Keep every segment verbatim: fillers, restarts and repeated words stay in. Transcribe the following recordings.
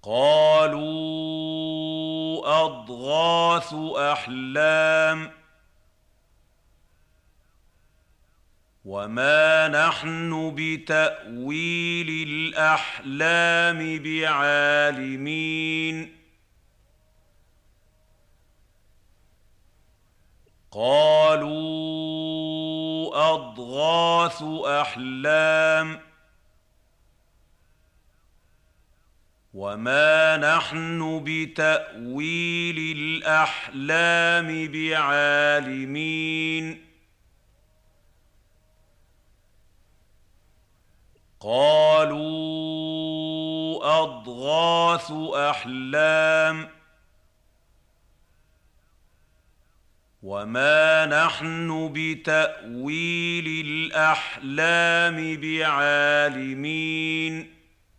قالوا أضغاث أحلام وما نحن بتأويل الأحلام بعالمين قالوا أضغاث أحلام وما نحن بتأويل الأحلام بعالمين قالوا أضغاث أحلام وما نحن بتأويل الأحلام بعالمين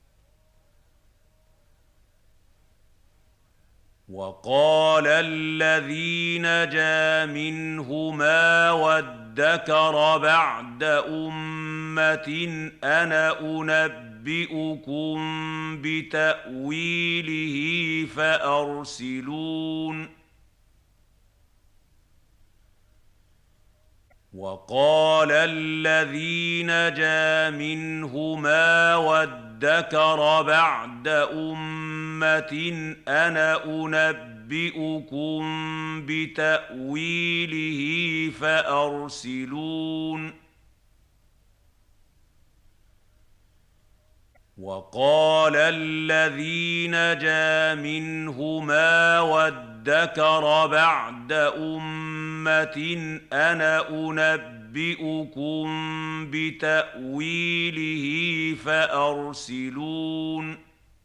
وقال الذي نجا منهما وادكر بعد أمة أنا أنبئكم بتأويله فأرسلون وقال الذي نجا منهما وادكر بعد أمة أنا أنبئكم بتأويله فأرسلون وقال الذي نجا منهما وادكر بعد أمة أنا أنبئكم بتأويله فأرسلون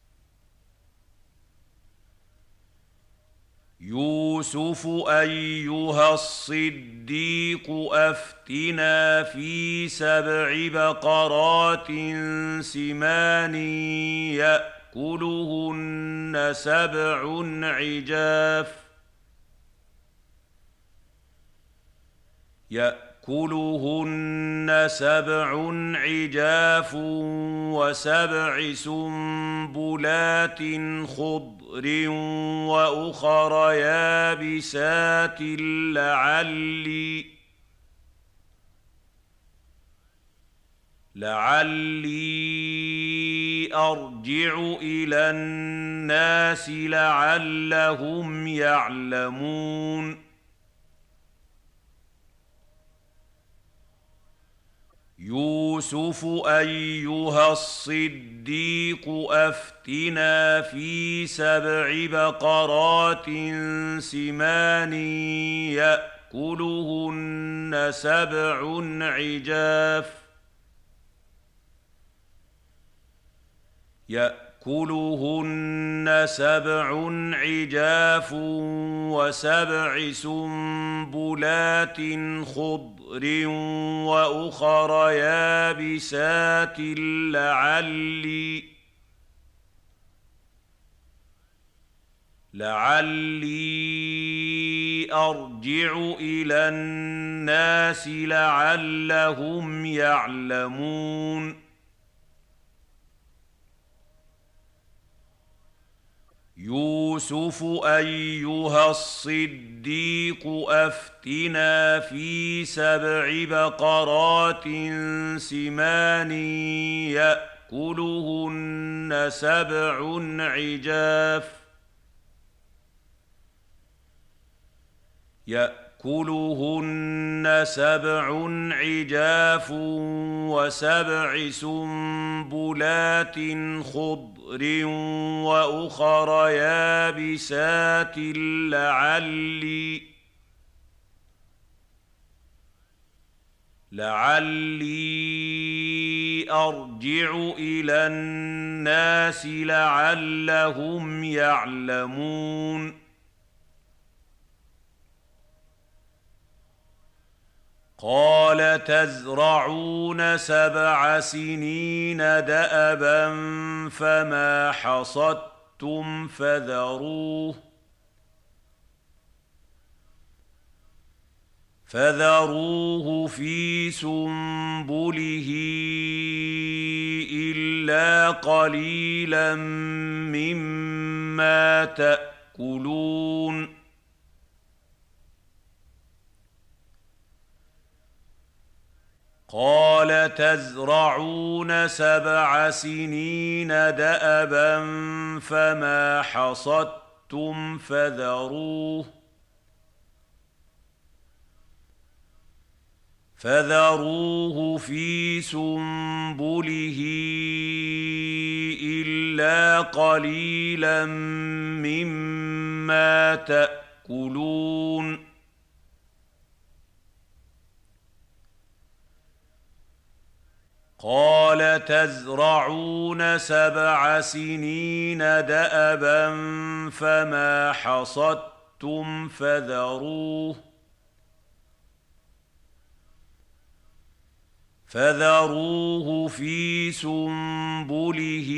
يوسف أيها الصديق أفتنا في سبع بقرات سمان يأكلهن سبع عجاف يأكلهن سبع عجاف وسبع سنبلات خضر وأخر يابسات لعلي لعلي أرجع إلى الناس لعلهم يعلمون يوسف أيها الصديق أفتنا في سبع بقرات سمان يأكلهن سبع عجاف يأكلهن سبع عجاف وسبع سنبلات خضر وأخر يابسات لعلي لعلي أرجع إلى الناس لعلهم يعلمون يوسف أيها الصديق أفتنا في سبع بقرات سمان يأكلهن سبع عجاف يأكلهن سبع عجاف وسبع سنبلات خضر وأخر يابسات لعلي لعلي أرجع إلى الناس لعلهم يعلمون قال تزرعون سبع سنين دأبا فما حصدتم فذروه فذروه في سنبله إلا قليلا مما تأكلون قال تزرعون سبع سنين دأبا فما حصدتم فذروه فذروه في سنبله إلا قليلا مما تأكلون قال تزرعون سبع سنين دأبا فما حصدتم فذروه فذروه في سنبله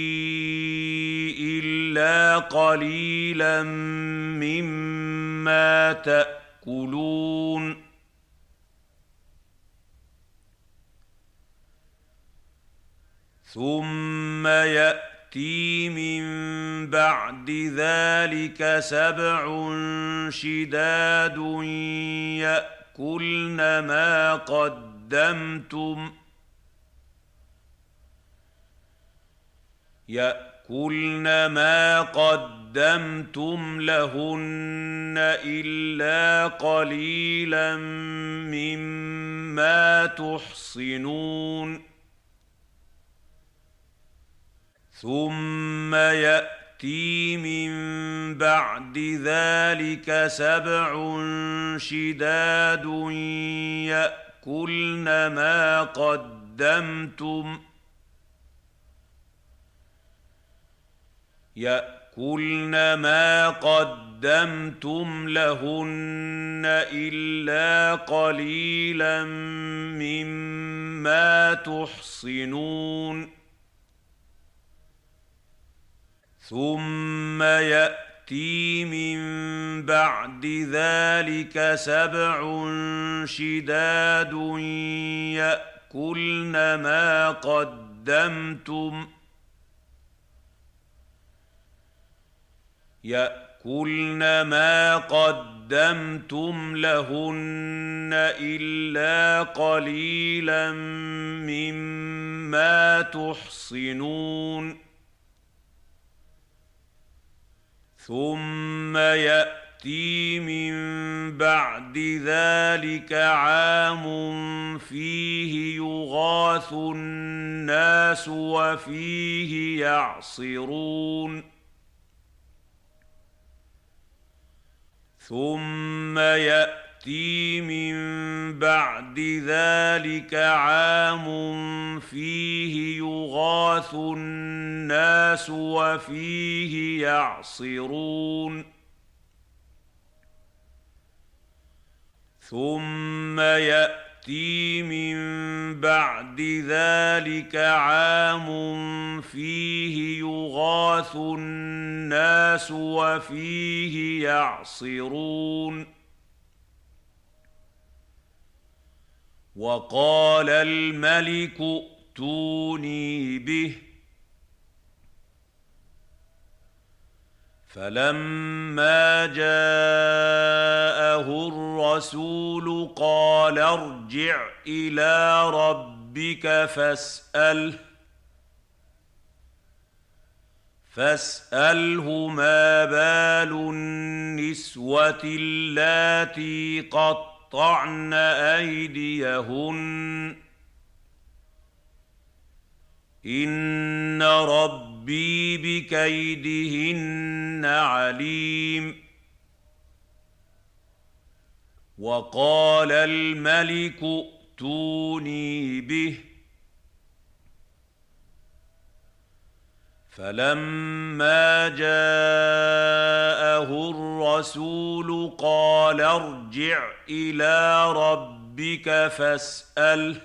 إلا قليلا مما تأكلون ثم يأتي من بعد ذلك سبع شداد يأكلن ما قدمتم يأكلن ما قدمتم لهن إلا قليلا مما تحصنون ثم يأتي من بعد ذلك سبع شداد يأكلن ما قدمتم يأكلن ما قدمتم لهن إلا قليلا مما تحصنون ثم يأتي من بعد ذلك سبع شداد يأكلن ما قدمتم يأكلن ما قدمتم لهن إلا قليلا مما تحصنون ثم يأتي من بعد ذلك عام فيه يغاث الناس وفيه يعصرون ثم يأتي من بعد ذلك عام فيه يغاث الناس وفيه يعصرون ثم يأتي من بعد ذلك عام فيه يغاث الناس وفيه يعصرون وقال الملك ائتوني به فلما جاءه الرسول قال ارجع إلى ربك فاسأله فاسأله ما بال النسوة اللاتي قطعن أيديهن إن ربي بكيدهن عليم وقال الملك ائتوني به فلما جاءه الرسول قال ارجع إلى ربك فاسأله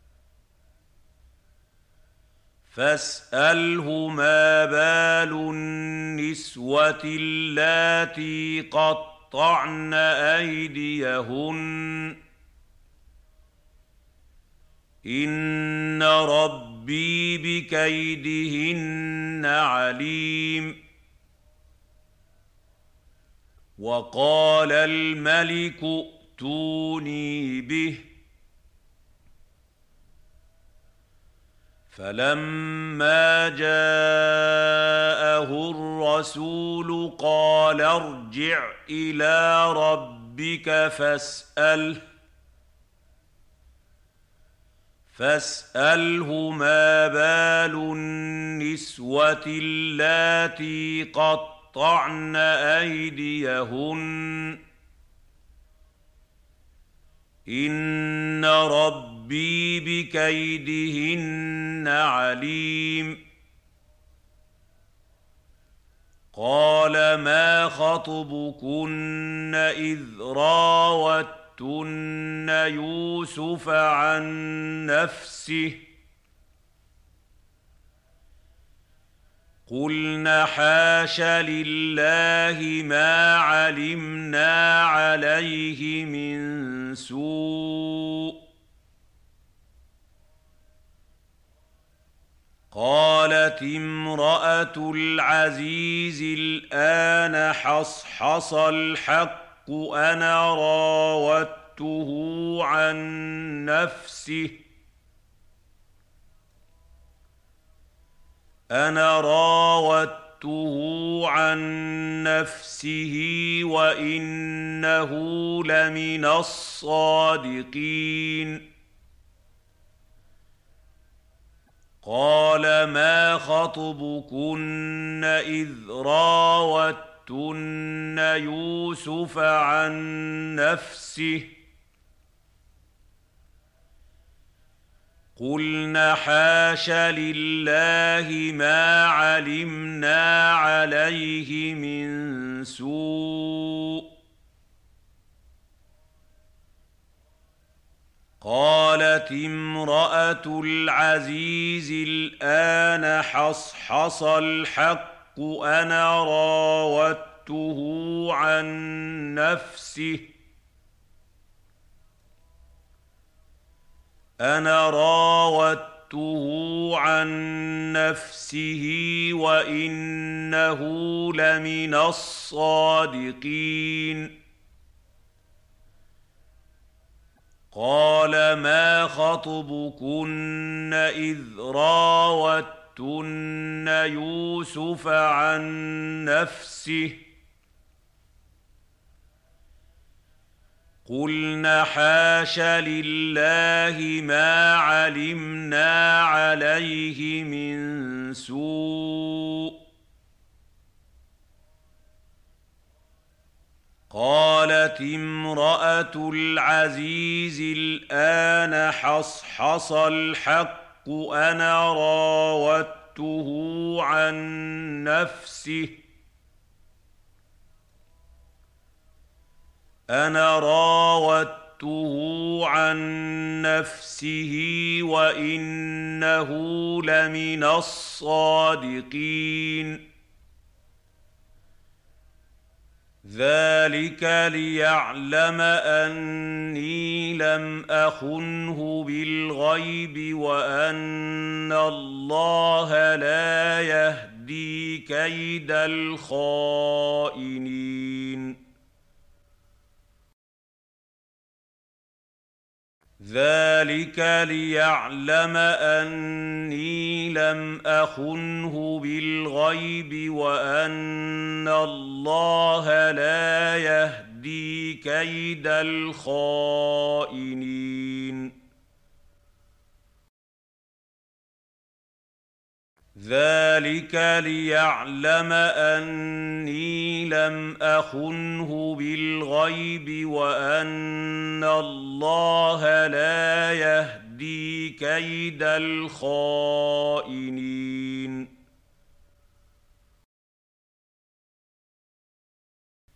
فاسأله ما بال النسوة اللاتي قطعن أيديهن إن ربي بكيدهن عليم. وقال الملك ائتوني به. فلما جاءه الرسول قال ارجع إلى ربك فاسأله فاسأله ما بال النسوة اللاتي قطعن أيديهن إن ربي بكيدهن عليم. قال ما خطبكن إذ راوتن يوسف عن نفسه قلن حاش لله ما علمنا عليه من سوء. قالت امرأة العزيز الآن حصحص الحق أنا راودته عن نفسه أنا راودته عن نفسه وإنه لمن الصادقين. قال ما خطبكن إذ راوتن يوسف عن نفسه قلن حاش لله ما علمنا عليه من سوء. قالت امرأة العزيز الآن حصحص الحق أنا راودته عن نفسه أنا راودته عن نفسه وإنه لمن الصادقين. قال ما خطبكن إذ راوتن يوسف عن نفسه قلن حاش لله ما علمنا عليه من سوء. قالت امرأة العزيز الآن حصحص الحق أنا راودته عن نفسه أنا راودته عن نفسه وإنه لمن الصادقين. ذلك ليعلم أني لم أخنه بالغيب وأن الله لا يهدي كيد الخائنين. ذلك ليعلم أني لم أخنه بالغيب وأن الله لا يهدي كيد الخائنين. ذلك ليعلم أني لم أخنه بالغيب وأن الله لا يهدي كيد الخائنين.